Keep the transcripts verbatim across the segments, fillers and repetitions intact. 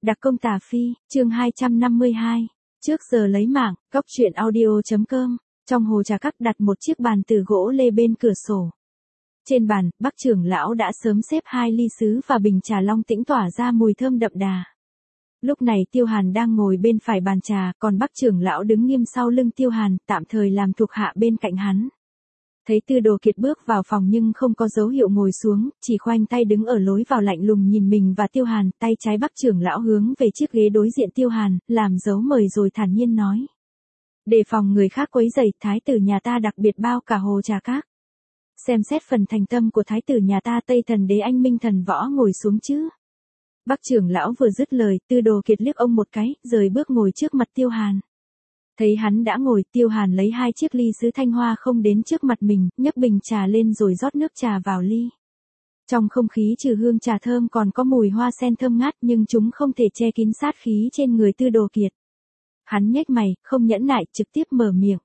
Đặc công Tà Phi, chương hai trăm năm mươi hai. Trước giờ lấy mạng, góc truyện audio.com. Trong hồ trà các đặt một chiếc bàn từ gỗ lê bên cửa sổ. Trên bàn, Bác trưởng lão đã sớm xếp hai ly sứ và bình trà long tĩnh tỏa ra mùi thơm đậm đà. Lúc này Tiêu Hàn đang ngồi bên phải bàn trà, còn Bác trưởng lão đứng nghiêm sau lưng Tiêu Hàn, tạm thời làm thuộc hạ bên cạnh hắn. Thấy Tư Đồ Kiệt bước vào phòng nhưng không có dấu hiệu ngồi xuống, chỉ khoanh tay đứng ở lối vào lạnh lùng nhìn mình và Tiêu Hàn, tay trái Bác trưởng lão hướng về chiếc ghế đối diện Tiêu Hàn, làm dấu mời rồi thản nhiên nói. Đề phòng người khác quấy rầy, thái tử nhà ta đặc biệt bao cả hồ trà các. Xem xét phần thành tâm của thái tử nhà ta Tây Thần Đế anh minh thần võ ngồi xuống chứ. Bác trưởng lão vừa dứt lời, Tư Đồ Kiệt liếc ông một cái, rời bước ngồi trước mặt Tiêu Hàn. Thấy hắn đã ngồi, Tiêu Hàn lấy hai chiếc ly sứ thanh hoa không đến trước mặt mình, nhấc bình trà lên rồi rót nước trà vào ly. Trong không khí trừ hương trà thơm còn có mùi hoa sen thơm ngát nhưng chúng không thể che kín sát khí trên người Tư Đồ Kiệt. Hắn nhếch mày, không nhẫn nại, trực tiếp mở miệng.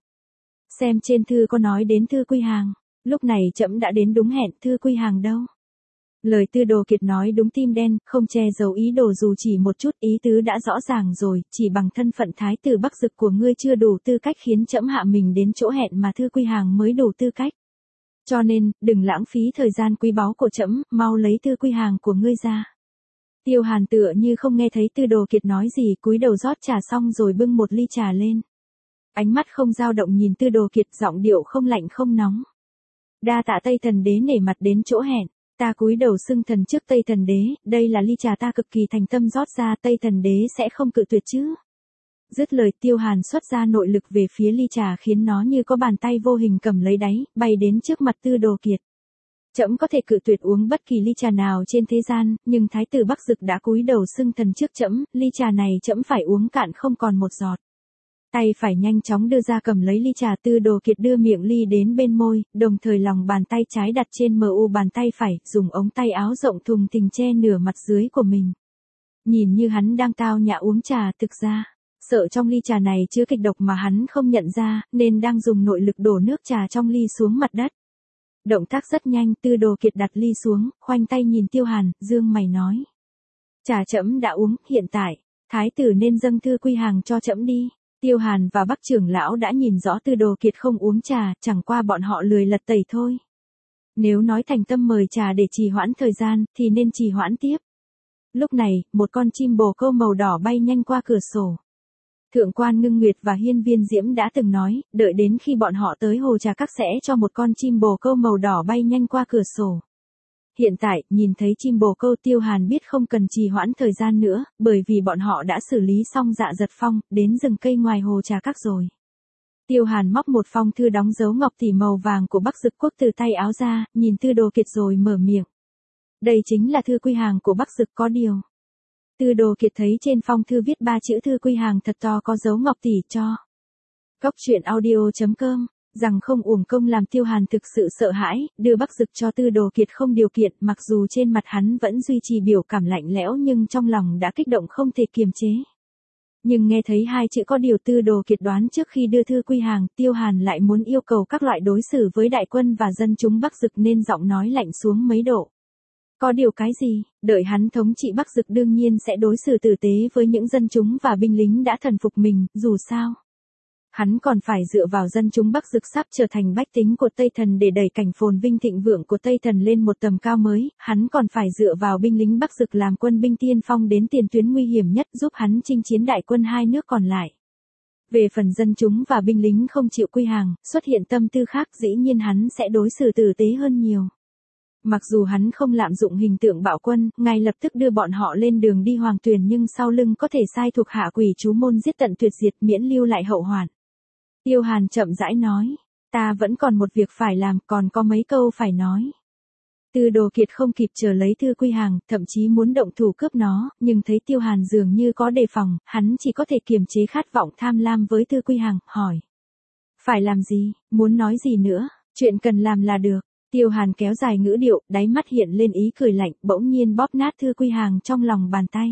Xem trên thư có nói đến Thư Quy Hàng, lúc này trẫm đã đến đúng hẹn, Thư Quy Hàng đâu? Lời Tư Đồ Kiệt nói đúng tim đen, không che giấu ý đồ dù chỉ một chút, ý tứ đã rõ ràng rồi, chỉ bằng thân phận thái tử Bắc Dực của ngươi chưa đủ tư cách khiến trẫm hạ mình đến chỗ hẹn mà Thư Quy Hàng mới đủ tư cách. Cho nên, đừng lãng phí thời gian quý báu của trẫm, mau lấy Thư Quy Hàng của ngươi ra. Tiêu Hàn tựa như không nghe thấy Tư Đồ Kiệt nói gì, cúi đầu rót trà xong rồi bưng một ly trà lên. Ánh mắt không dao động nhìn Tư Đồ Kiệt, giọng điệu không lạnh không nóng. Đa tạ Tây Thần Đế nể mặt đến chỗ hẹn. Ta cúi đầu xưng thần trước Tây Thần Đế, đây là ly trà ta cực kỳ thành tâm rót ra, Tây Thần Đế sẽ không cự tuyệt chứ. Dứt lời, Tiêu Hàn xuất ra nội lực về phía ly trà khiến nó như có bàn tay vô hình cầm lấy đáy, bay đến trước mặt Tư Đồ Kiệt. Trẫm có thể cự tuyệt uống bất kỳ ly trà nào trên thế gian, nhưng thái tử Bắc Dực đã cúi đầu xưng thần trước trẫm, ly trà này trẫm phải uống cạn không còn một giọt. Tay phải nhanh chóng đưa ra cầm lấy ly trà, Tư Đồ Kiệt đưa miệng ly đến bên môi, đồng thời lòng bàn tay trái đặt trên mờ u bàn tay phải, dùng ống tay áo rộng thùng thình che nửa mặt dưới của mình. Nhìn như hắn đang tao nhã uống trà, thực ra, sợ trong ly trà này chứa kịch độc mà hắn không nhận ra, nên đang dùng nội lực đổ nước trà trong ly xuống mặt đất. Động tác rất nhanh, Tư Đồ Kiệt đặt ly xuống, khoanh tay nhìn Tiêu Hàn, dương mày nói. Trà trẫm đã uống, hiện tại, thái tử nên dâng Thư Quy Hàng cho trẫm đi. Tiêu Hàn và Bác trưởng lão đã nhìn rõ Tư Đồ Kiệt không uống trà, chẳng qua bọn họ lười lật tẩy thôi. Nếu nói thành tâm mời trà để trì hoãn thời gian, thì nên trì hoãn tiếp. Lúc này, một con chim bồ câu màu đỏ bay nhanh qua cửa sổ. Thượng quan Ngưng Nguyệt và Hiên Viên Diễm đã từng nói, đợi đến khi bọn họ tới hồ trà các sẽ cho một con chim bồ câu màu đỏ bay nhanh qua cửa sổ. Hiện tại, nhìn thấy chim bồ câu, Tiêu Hàn biết không cần trì hoãn thời gian nữa, bởi vì bọn họ đã xử lý xong Dạ Giật Phong, đến rừng cây ngoài hồ trà các rồi. Tiêu Hàn móc một phong thư đóng dấu ngọc tỷ màu vàng của Bắc Dực Quốc từ tay áo ra, nhìn Tư Đồ Kiệt rồi mở miệng. Đây chính là Thư Quy Hàng của Bắc Dực, có điều. Tư Đồ Kiệt thấy trên phong thư viết ba chữ Thư Quy Hàng thật to có dấu ngọc tỷ cho. Góc truyện audio.com. Rằng không uổng công làm Tiêu Hàn thực sự sợ hãi, đưa Bắc Dực cho Tư Đồ Kiệt không điều kiện, mặc dù trên mặt hắn vẫn duy trì biểu cảm lạnh lẽo nhưng trong lòng đã kích động không thể kiềm chế. Nhưng nghe thấy hai chữ có điều Tư Đồ Kiệt đoán trước khi đưa Thư Quy Hàng, Tiêu Hàn lại muốn yêu cầu các loại đối xử với đại quân và dân chúng Bắc Dực nên giọng nói lạnh xuống mấy độ. Có điều cái gì, đợi hắn thống trị Bắc Dực đương nhiên sẽ đối xử tử tế với những dân chúng và binh lính đã thần phục mình, dù sao. Hắn còn phải dựa vào dân chúng Bắc Dực sắp trở thành bách tính của Tây Thần để đẩy cảnh phồn vinh thịnh vượng của Tây Thần lên một tầm cao mới, hắn còn phải dựa vào binh lính Bắc Dực làm quân binh tiên phong đến tiền tuyến nguy hiểm nhất giúp hắn chinh chiến đại quân hai nước còn lại. Về phần dân chúng và binh lính không chịu quy hàng, xuất hiện tâm tư khác, dĩ nhiên hắn sẽ đối xử tử tế hơn nhiều. Mặc dù hắn không lạm dụng hình tượng bạo quân, ngay lập tức đưa bọn họ lên đường đi hoàng tuyển nhưng sau lưng có thể sai thuộc hạ quỷ chú môn giết tận tuyệt diệt miễn lưu lại hậu hoạn. Tiêu Hàn chậm rãi nói, ta vẫn còn một việc phải làm, còn có mấy câu phải nói. Tư Đồ Kiệt không kịp chờ lấy Thư Quy Hàng, thậm chí muốn động thủ cướp nó, nhưng thấy Tiêu Hàn dường như có đề phòng, hắn chỉ có thể kiềm chế khát vọng tham lam với Thư Quy Hàng, hỏi. Phải làm gì, muốn nói gì nữa, chuyện cần làm là được. Tiêu Hàn kéo dài ngữ điệu, đáy mắt hiện lên ý cười lạnh, bỗng nhiên bóp nát Thư Quy Hàng trong lòng bàn tay.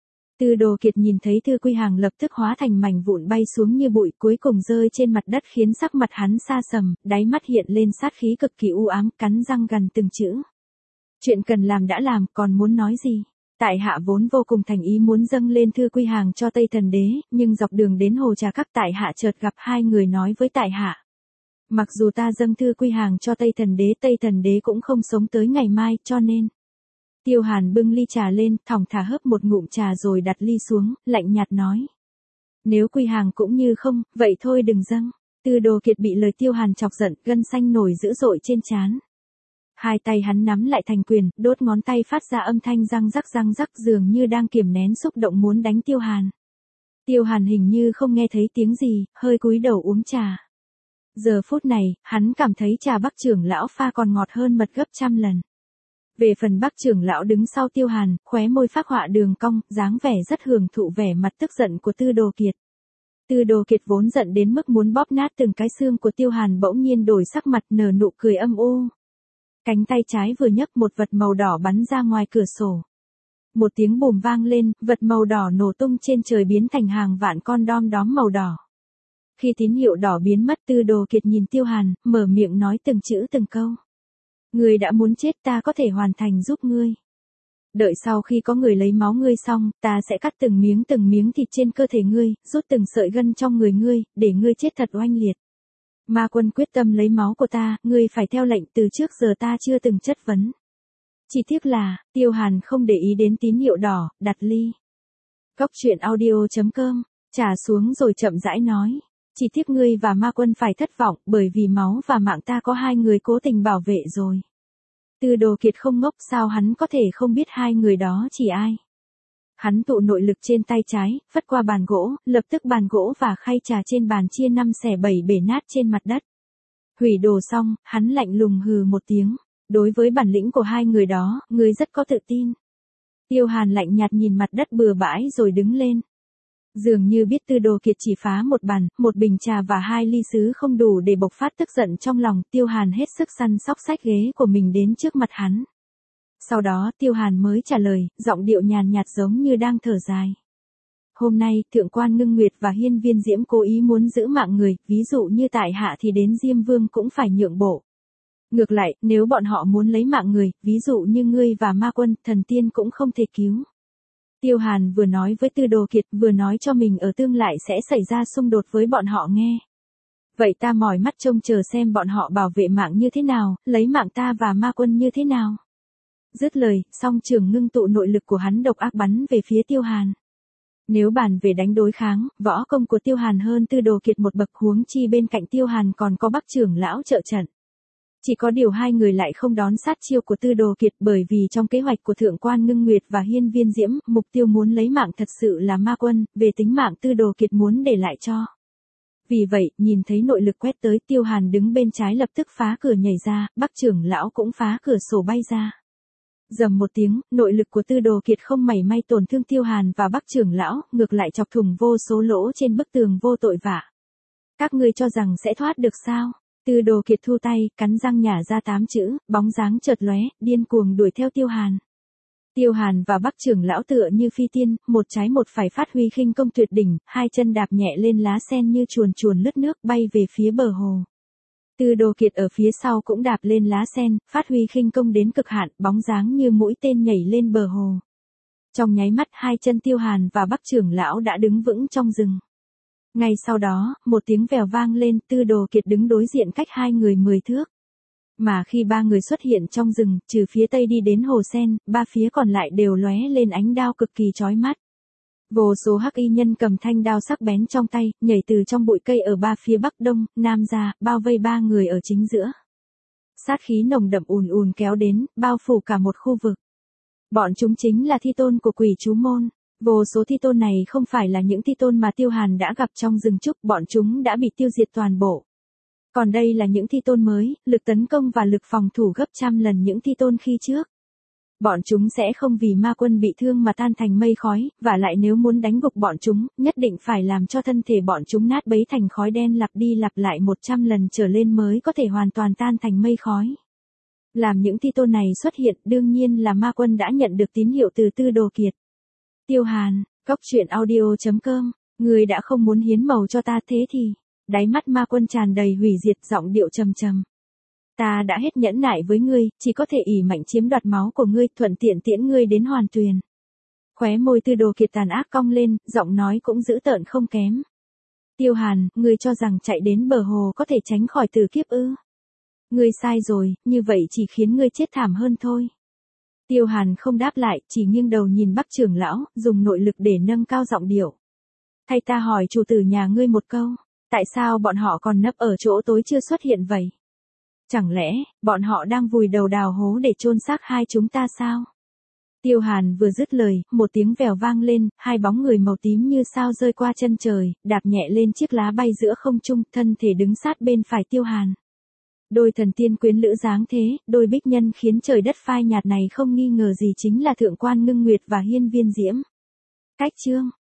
Tư Đồ Kiệt nhìn thấy Thư Quy Hàng lập tức hóa thành mảnh vụn bay xuống như bụi, cuối cùng rơi trên mặt đất khiến sắc mặt hắn sa sầm, đáy mắt hiện lên sát khí cực kỳ u ám, cắn răng gằn từng chữ. Chuyện cần làm đã làm, còn muốn nói gì? Tại hạ vốn vô cùng thành ý muốn dâng lên thư quy hàng cho Tây Thần Đế, nhưng dọc đường đến hồ trà các tại hạ chợt gặp hai người nói với tại hạ. Mặc dù ta dâng thư quy hàng cho Tây Thần Đế, Tây Thần Đế cũng không sống tới ngày mai, cho nên. Tiêu Hàn bưng ly trà lên, thong thả hớp một ngụm trà rồi đặt ly xuống, lạnh nhạt nói. Nếu quy hàng cũng như không, vậy thôi đừng dâng. Tư Đồ Kiệt bị lời Tiêu Hàn chọc giận, gân xanh nổi dữ dội trên trán. Hai tay hắn nắm lại thành quyền, đốt ngón tay phát ra âm thanh răng rắc răng rắc dường như đang kiềm nén xúc động muốn đánh Tiêu Hàn. Tiêu Hàn hình như không nghe thấy tiếng gì, hơi cúi đầu uống trà. Giờ phút này, hắn cảm thấy trà Bắc trưởng lão pha còn ngọt hơn mật gấp trăm lần. Về phần Bắc trưởng lão đứng sau Tiêu Hàn, khóe môi phác họa đường cong, dáng vẻ rất hưởng thụ vẻ mặt tức giận của Tư Đồ Kiệt. Tư Đồ Kiệt vốn giận đến mức muốn bóp nát từng cái xương của Tiêu Hàn bỗng nhiên đổi sắc mặt nở nụ cười âm u. Cánh tay trái vừa nhấc một vật màu đỏ bắn ra ngoài cửa sổ. Một tiếng bùm vang lên, vật màu đỏ nổ tung trên trời biến thành hàng vạn con đom đóm màu đỏ. Khi tín hiệu đỏ biến mất, Tư Đồ Kiệt nhìn Tiêu Hàn, mở miệng nói từng chữ từng câu. Ngươi đã muốn chết, ta có thể hoàn thành giúp ngươi. Đợi sau khi có người lấy máu ngươi xong, ta sẽ cắt từng miếng từng miếng thịt trên cơ thể ngươi, rút từng sợi gân trong người ngươi, để ngươi chết thật oanh liệt. Ma Quân quyết tâm lấy máu của ta, ngươi phải theo lệnh, từ trước giờ ta chưa từng chất vấn. Chỉ tiếc là, Tiêu Hàn không để ý đến tín hiệu đỏ, đặt ly. Cốc truyện audio chấm com, trà xuống rồi chậm rãi nói. Chỉ tiếc ngươi và Ma Quân phải thất vọng, bởi vì máu và mạng ta có hai người cố tình bảo vệ rồi. Tư Đồ Kiệt không ngốc, sao hắn có thể không biết hai người đó chỉ ai. Hắn tụ nội lực trên tay trái, phất qua bàn gỗ, lập tức bàn gỗ và khay trà trên bàn chia năm xẻ bảy bể nát trên mặt đất. Hủy đồ xong, hắn lạnh lùng hừ một tiếng. Đối với bản lĩnh của hai người đó, ngươi rất có tự tin. Tiêu Hàn lạnh nhạt nhìn mặt đất bừa bãi rồi đứng lên. Dường như biết Tư Đồ Kiệt chỉ phá một bàn, một bình trà và hai ly sứ không đủ để bộc phát tức giận trong lòng, Tiêu Hàn hết sức săn sóc xách ghế của mình đến trước mặt hắn. Sau đó Tiêu Hàn mới trả lời, giọng điệu nhàn nhạt giống như đang thở dài. Hôm nay, Thượng quan Ngưng Nguyệt và Hiên Viên Diễm cố ý muốn giữ mạng người, ví dụ như tại hạ thì đến Diêm Vương cũng phải nhượng bộ. Ngược lại, nếu bọn họ muốn lấy mạng người, ví dụ như ngươi và Ma Quân, thần tiên cũng không thể cứu. Tiêu Hàn vừa nói với Tư Đồ Kiệt, vừa nói cho mình ở tương lai sẽ xảy ra xung đột với bọn họ nghe. Vậy ta mỏi mắt trông chờ xem bọn họ bảo vệ mạng như thế nào, lấy mạng ta và Ma Quân như thế nào. Dứt lời, song trường ngưng tụ nội lực của hắn độc ác bắn về phía Tiêu Hàn. Nếu bàn về đánh đối kháng, võ công của Tiêu Hàn hơn Tư Đồ Kiệt một bậc, huống chi bên cạnh Tiêu Hàn còn có Bắc trưởng lão trợ trận. Chỉ có điều hai người lại không đón sát chiêu của Tư Đồ Kiệt, bởi vì trong kế hoạch của Thượng quan Ngưng Nguyệt và Hiên Viên Diễm, mục tiêu muốn lấy mạng thật sự là Ma Quân, về tính mạng Tư Đồ Kiệt muốn để lại cho. Vì vậy, nhìn thấy nội lực quét tới, Tiêu Hàn đứng bên trái lập tức phá cửa nhảy ra, Bắc trưởng lão cũng phá cửa sổ bay ra. Rầm một tiếng, nội lực của Tư Đồ Kiệt không mảy may tổn thương Tiêu Hàn và Bắc trưởng lão, ngược lại chọc thủng vô số lỗ trên bức tường vô tội vạ. Các ngươi cho rằng sẽ thoát được sao? Tư Đồ Kiệt thu tay, cắn răng nhả ra tám chữ, bóng dáng chợt lóe, điên cuồng đuổi theo Tiêu Hàn. Tiêu Hàn và Bắc trưởng lão tựa như phi tiên, một trái một phải phát huy khinh công tuyệt đỉnh, hai chân đạp nhẹ lên lá sen như chuồn chuồn lướt nước bay về phía bờ hồ. Tư Đồ Kiệt ở phía sau cũng đạp lên lá sen, phát huy khinh công đến cực hạn, bóng dáng như mũi tên nhảy lên bờ hồ. Trong nháy mắt hai chân Tiêu Hàn và Bắc trưởng lão đã đứng vững trong rừng. Ngay sau đó, một tiếng vèo vang lên, Tư Đồ Kiệt đứng đối diện cách hai người mười thước. Mà khi ba người xuất hiện trong rừng, trừ phía tây đi đến hồ sen, ba phía còn lại đều lóe lên ánh đao cực kỳ chói mắt. Vô số hắc y nhân cầm thanh đao sắc bén trong tay, nhảy từ trong bụi cây ở ba phía bắc đông, nam ra, bao vây ba người ở chính giữa. Sát khí nồng đậm ùn ùn kéo đến, bao phủ cả một khu vực. Bọn chúng chính là thi tôn của Quỷ Chú Môn. Vô số thi tôn này không phải là những thi tôn mà Tiêu Hàn đã gặp trong rừng trúc, bọn chúng đã bị tiêu diệt toàn bộ. Còn đây là những thi tôn mới, lực tấn công và lực phòng thủ gấp trăm lần những thi tôn khi trước. Bọn chúng sẽ không vì Ma Quân bị thương mà tan thành mây khói, và lại nếu muốn đánh gục bọn chúng, nhất định phải làm cho thân thể bọn chúng nát bấy thành khói đen lặp đi lặp lại một trăm lần trở lên mới có thể hoàn toàn tan thành mây khói. Làm những thi tôn này xuất hiện, đương nhiên là Ma Quân đã nhận được tín hiệu từ Tư Đồ Kiệt. Tiêu Hàn, cốc truyện audio chấm com, người đã không muốn hiến màu cho ta thế thì, đáy mắt Ma Quân tràn đầy hủy diệt, giọng điệu trầm trầm. Ta đã hết nhẫn nại với ngươi, chỉ có thể ỷ mạnh chiếm đoạt máu của ngươi, thuận tiện tiễn ngươi đến Hoàn Tuyền. Khóe môi Tư Đồ Kiệt tàn ác cong lên, giọng nói cũng dữ tợn không kém. Tiêu Hàn, ngươi cho rằng chạy đến bờ hồ có thể tránh khỏi tử kiếp ư? Ngươi sai rồi, như vậy chỉ khiến ngươi chết thảm hơn thôi. Tiêu Hàn không đáp lại, chỉ nghiêng đầu nhìn Bắc trưởng lão, dùng nội lực để nâng cao giọng điệu. Thay ta hỏi chủ tử nhà ngươi một câu, tại sao bọn họ còn nấp ở chỗ tối chưa xuất hiện vậy? Chẳng lẽ, bọn họ đang vùi đầu đào hố để chôn xác hai chúng ta sao? Tiêu Hàn vừa dứt lời, một tiếng vèo vang lên, hai bóng người màu tím như sao rơi qua chân trời, đạp nhẹ lên chiếc lá bay giữa không trung, thân thể đứng sát bên phải Tiêu Hàn. Đôi thần tiên quyến lữ dáng thế, đôi bích nhân khiến trời đất phai nhạt này không nghi ngờ gì chính là thượng quan Ngưng Nguyệt và Hiên Viên Diễm. Cách chương